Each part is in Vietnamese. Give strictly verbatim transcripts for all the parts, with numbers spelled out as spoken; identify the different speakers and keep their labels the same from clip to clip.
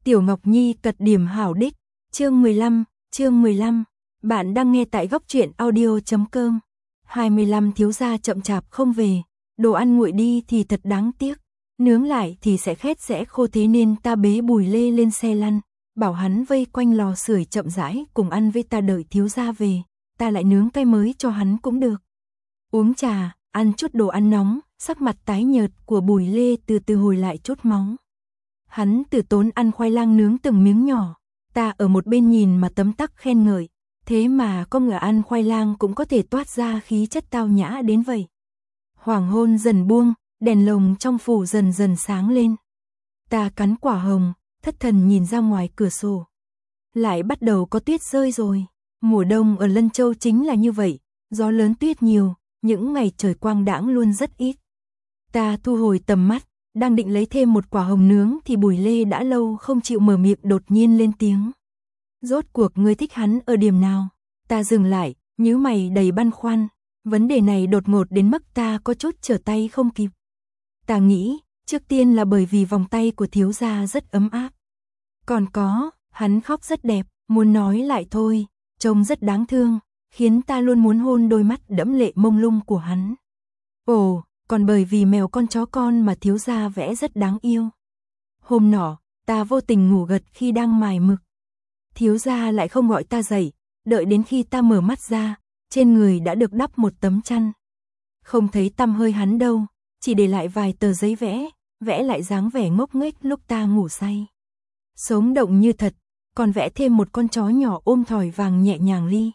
Speaker 1: Tiểu Ngọc Nhi cật điểm hảo đích, chương mười lăm, chương mười lăm, bạn đang nghe tại góc truyện audio.com. hai mươi lăm thiếu gia chậm chạp không về, đồ ăn nguội đi thì thật đáng tiếc, nướng lại thì sẽ khét sẽ khô, thế nên ta bế Bùi Lê lên xe lăn, bảo hắn vây quanh lò sưởi chậm rãi cùng ăn với ta, đợi thiếu gia về, ta lại nướng cái mới cho hắn cũng được. Uống trà, ăn chút đồ ăn nóng, sắc mặt tái nhợt của Bùi Lê từ từ hồi lại chút máu. Hắn từ tốn ăn khoai lang nướng từng miếng nhỏ, ta ở một bên nhìn mà tấm tắc khen ngợi, thế mà có người ăn khoai lang cũng có thể toát ra khí chất tao nhã đến vậy. Hoàng hôn dần buông, đèn lồng trong phủ dần dần sáng lên. Ta cắn quả hồng, thất thần nhìn ra ngoài cửa sổ. Lại bắt đầu có tuyết rơi rồi, mùa đông ở Lân Châu chính là như vậy, gió lớn tuyết nhiều, những ngày trời quang đãng luôn rất ít. Ta thu hồi tầm mắt, đang định lấy thêm một quả hồng nướng thì Bùi Lê đã lâu không chịu mở miệng đột nhiên lên tiếng. Rốt cuộc ngươi thích hắn ở điểm nào? Ta dừng lại, nhíu mày đầy băn khoăn, vấn đề này đột ngột đến mức ta có chút trở tay không kịp. Ta nghĩ, trước tiên là bởi vì vòng tay của thiếu gia rất ấm áp. Còn có, hắn khóc rất đẹp, muốn nói lại thôi, trông rất đáng thương, khiến ta luôn muốn hôn đôi mắt đẫm lệ mông lung của hắn. Ồ, còn bởi vì mèo con chó con mà thiếu gia vẽ rất đáng yêu. Hôm nọ, ta vô tình ngủ gật khi đang mài mực. Thiếu gia lại không gọi ta dậy, đợi đến khi ta mở mắt ra, trên người đã được đắp một tấm chăn. Không thấy tăm hơi hắn đâu, chỉ để lại vài tờ giấy vẽ, vẽ lại dáng vẻ ngốc nghếch lúc ta ngủ say. Sống động như thật, còn vẽ thêm một con chó nhỏ ôm thỏi vàng nhẹ nhàng li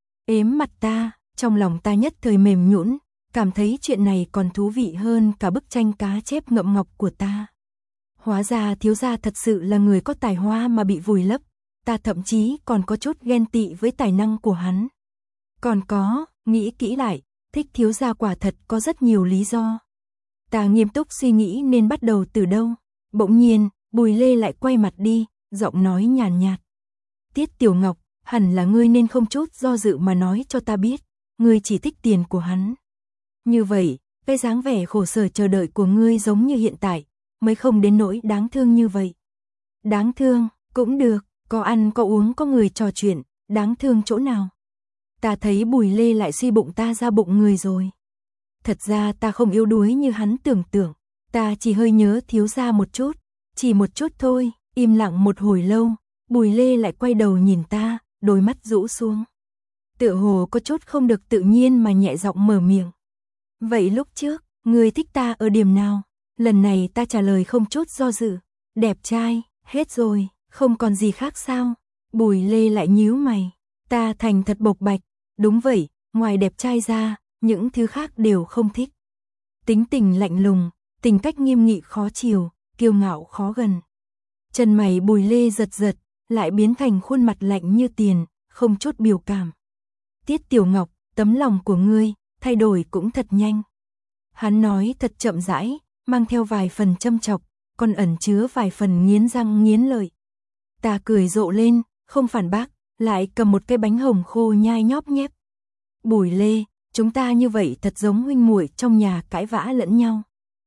Speaker 1: ếm mặt ta, trong lòng ta nhất thời mềm nhũn, cảm thấy chuyện này còn thú vị hơn cả bức tranh cá chép ngậm ngọc của ta. Hóa ra thiếu gia thật sự là người có tài hoa mà bị vùi lấp, ta thậm chí còn có chút ghen tị với tài năng của hắn. Còn có, nghĩ kỹ lại, thích thiếu gia quả thật có rất nhiều lý do. Ta nghiêm túc suy nghĩ nên bắt đầu từ đâu, bỗng nhiên, Bùi Lê lại quay mặt đi, giọng nói nhàn nhạt. Tiết Tiểu Ngọc, hẳn là ngươi nên không chút do dự mà nói cho ta biết, ngươi chỉ thích tiền của hắn. Như vậy, cái dáng vẻ khổ sở chờ đợi của ngươi giống như hiện tại, mới không đến nỗi đáng thương như vậy. Đáng thương, cũng được, có ăn có uống có người trò chuyện, đáng thương chỗ nào. Ta thấy Bùi Lê lại suy bụng ta ra bụng người rồi. Thật ra ta không yếu đuối như hắn tưởng tượng, ta chỉ hơi nhớ thiếu gia một chút, chỉ một chút thôi. Im lặng một hồi lâu, Bùi Lê lại quay đầu nhìn ta, đôi mắt rũ xuống. Tựa hồ có chút không được tự nhiên mà nhẹ giọng mở miệng. Vậy lúc trước, ngươi thích ta ở điểm nào? Lần này ta trả lời không chút do dự. Đẹp trai, hết rồi, không còn gì khác sao? Bùi Lê lại nhíu mày. Ta thành thật bộc bạch. Đúng vậy, ngoài đẹp trai ra, những thứ khác đều không thích. Tính tình lạnh lùng, tính cách nghiêm nghị khó chiều, kiêu ngạo khó gần. Chân mày Bùi Lê giật giật, lại biến thành khuôn mặt lạnh như tiền, không chút biểu cảm. Tiết Tiểu Ngọc, tấm lòng của ngươi, thay đổi cũng thật nhanh. Hắn nói thật chậm rãi, mang theo vài phần châm chọc, còn ẩn chứa vài phần nghiến răng nghiến lợi. Ta cười rộ lên, không phản bác, lại cầm một cái bánh hồng khô nhai nhóp nhép. Bùi Lê, chúng ta như vậy thật giống huynh muội trong nhà cãi vã lẫn nhau.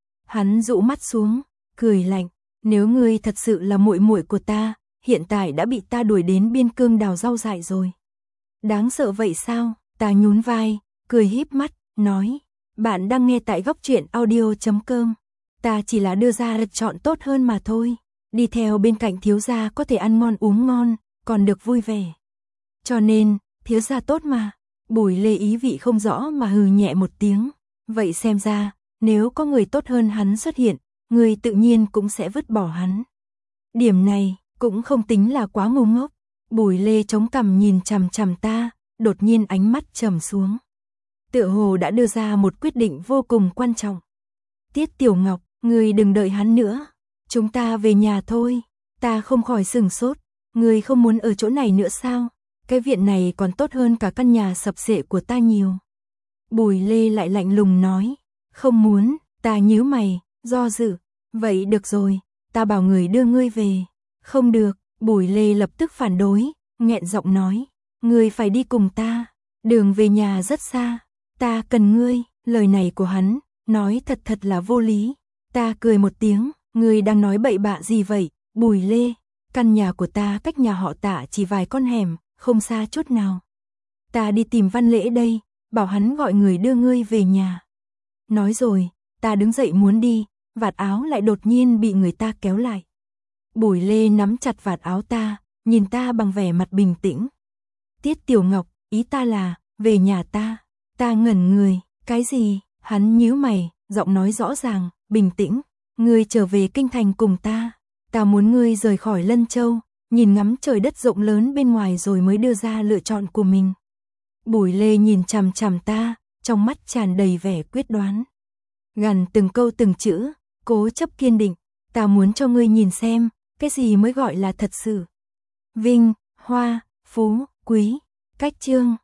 Speaker 1: Hắn dụ mắt xuống, cười lạnh. Nếu ngươi thật sự là muội muội của ta, hiện tại đã bị ta đuổi đến biên cương đào rau dại rồi. Đáng sợ vậy sao? Ta nhún vai, cười híp mắt, nói. Bạn đang nghe tại góc truyện audio.com. Ta chỉ là đưa ra lựa chọn tốt hơn mà thôi. Đi theo bên cạnh thiếu gia có thể ăn ngon uống ngon, còn được vui vẻ. Cho nên, thiếu gia tốt mà. Bùi Lê ý vị không rõ mà hừ nhẹ một tiếng. Vậy xem ra, nếu có người tốt hơn hắn xuất hiện, người tự nhiên cũng sẽ vứt bỏ hắn. Điểm này cũng không tính là quá ngu ngốc. Bùi Lê chống cằm nhìn chằm chằm ta, đột nhiên ánh mắt trầm xuống. Tựa hồ đã đưa ra một quyết định vô cùng quan trọng. Tiết Tiểu Ngọc, người đừng đợi hắn nữa. Chúng ta về nhà thôi. Ta không khỏi sửng sốt. Người không muốn ở chỗ này nữa sao? Cái viện này còn tốt hơn cả căn nhà sập xệ của ta nhiều. Bùi Lê lại lạnh lùng nói. Không muốn, ta nhíu mày, do dự. Vậy được rồi, ta bảo người đưa ngươi về. Không được, Bùi Lê lập tức phản đối, nghẹn giọng nói. Ngươi phải đi cùng ta, đường về nhà rất xa, ta cần ngươi. Lời này của hắn, nói thật thật là vô lý. Ta cười một tiếng, ngươi đang nói bậy bạ gì vậy, Bùi Lê? Căn nhà của ta cách nhà họ Tạ chỉ vài con hẻm, không xa chút nào. Ta đi tìm Văn Lễ đây, bảo hắn gọi người đưa ngươi về nhà. Nói rồi, ta đứng dậy muốn đi, vạt áo lại đột nhiên bị người ta kéo lại. Bùi Lê nắm chặt vạt áo ta, nhìn ta bằng vẻ mặt bình tĩnh. Tiết Tiểu Ngọc, ý ta là, về nhà ta. Ta ngẩn người, cái gì? Hắn nhíu mày, giọng nói rõ ràng, bình tĩnh. Ngươi trở về kinh thành cùng ta. Ta muốn ngươi rời khỏi Lân Châu, nhìn ngắm trời đất rộng lớn bên ngoài rồi mới đưa ra lựa chọn của mình. Bùi Lê nhìn chằm chằm ta, trong mắt tràn đầy vẻ quyết đoán. Gằn từng câu từng chữ, cố chấp kiên định. Ta muốn cho ngươi nhìn xem, cái gì mới gọi là thật sự. Vinh, hoa, phú, quý. Cách chương